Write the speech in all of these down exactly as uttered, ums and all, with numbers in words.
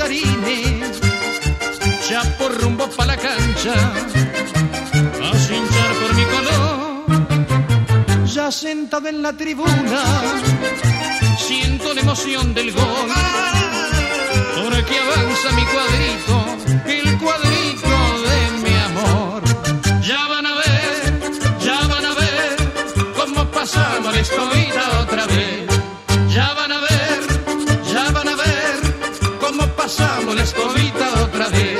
tallarines, ya por rumbo pa' la cancha, a hinchar por mi color. Ya sentado en la tribuna, siento la emoción del gol, porque avanza mi cuadrito, el cuadrito de mi amor. Ya van a ver, ya van a ver cómo pasamos la escobita otra vez. Ya van a ver, ya van a ver cómo pasamos la escobita otra vez.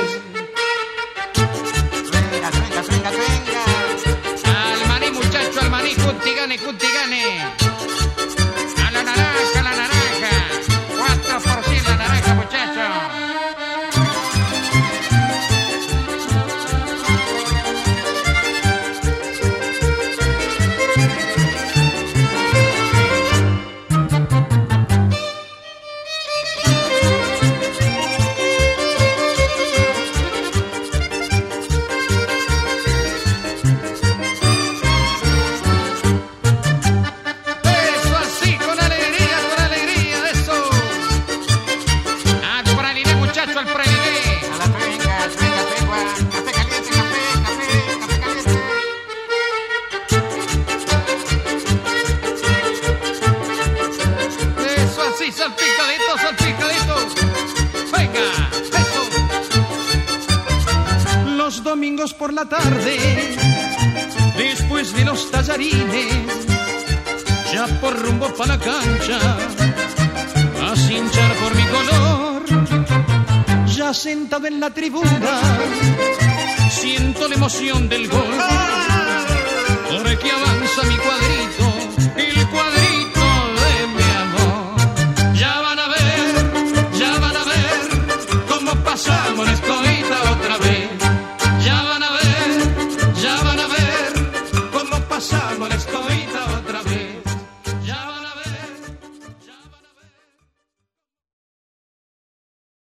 Venga, venga, venga, venga. Al maní, muchacho, al maní, cutigane, cutigane. A la naranja, a la naranja. Cuatro por cien la naranja, muchacho. Salpicadito, salpicadito. Venga, eso. Los domingos por la tarde, después de los tallarines, ya por rumbo pa' la cancha, a hinchar por mi color. Ya sentado en la tribuna, siento la emoción del gol.